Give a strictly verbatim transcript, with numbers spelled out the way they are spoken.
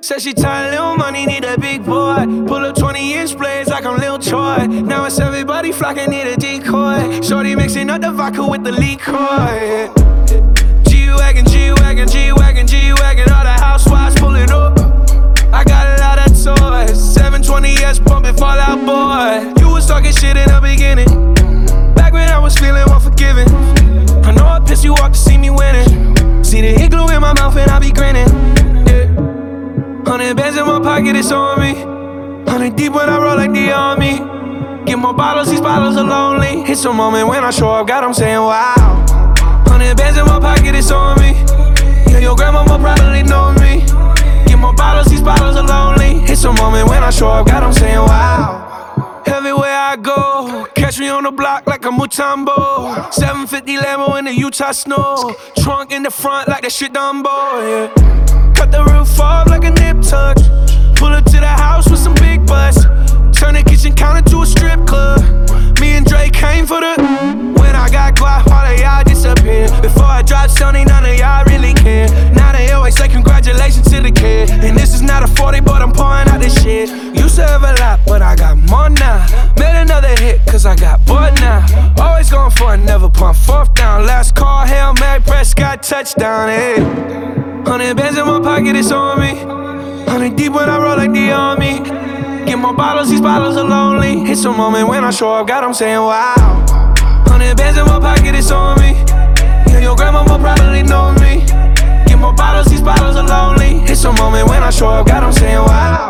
Said she tired, little money, need a big boy. Pull up twenty inch blades like I'm Lil Troy. Now it's everybody flocking, need a decoy. Shorty mixing up the vodka with the liquor. G-Wagon, G-Wagon, G-Wagon, G-Wagon. All the housewives pulling up. I got a lot of toys. seven twenty S pumping Fall Out Boy. You was talking shit in the beginning, back when I was feeling unforgiving. I know I pissed you off to see me winning. See the hit glue in my mouth and I be grinning. Yeah. Hundred bands in my pocket, it's on me. Hundred deep when I roll like the army. Get more bottles, these bottles are lonely. It's a moment when I show up, God, I'm saying wow. Hundred bands in my pocket, it's on me. Yeah, your grandma will probably know me. Get more bottles, these bottles are lonely. It's a moment when I show up, God, I'm saying wow. Everywhere I go, catch me on the block like a Mutombo. seven fifty Lambo in the Utah snow. Trunk in the front like that shit Dumbo, yeah. Cut the roof off like a nip tuck. Pull up to the house with some big butts. Turn the kitchen counter to a strip club. Me and Drake came for the. When I got guap, all of y'all disappear. Before I dropped Sony, none of y'all really care. Now they always say congratulations to the kid. And this is not a forty, but I'm pouring out this shit. Used to have a lot, but I got more now. Made another hit, cause I got bored now. Always going for it, never pump fourth down. Last call, Hail Mary, Prescott, touchdown, hey. Hundred bands in my pocket, it's on me. Hundred deep when I roll like the army. Get more bottles, these bottles are lonely. It's a moment when I show up, God, I'm saying wow. Hundred bands in my pocket, it's on me. Yeah, your grandma will probably know me. Get more bottles, these bottles are lonely. It's a moment when I show up, God, I'm saying wow.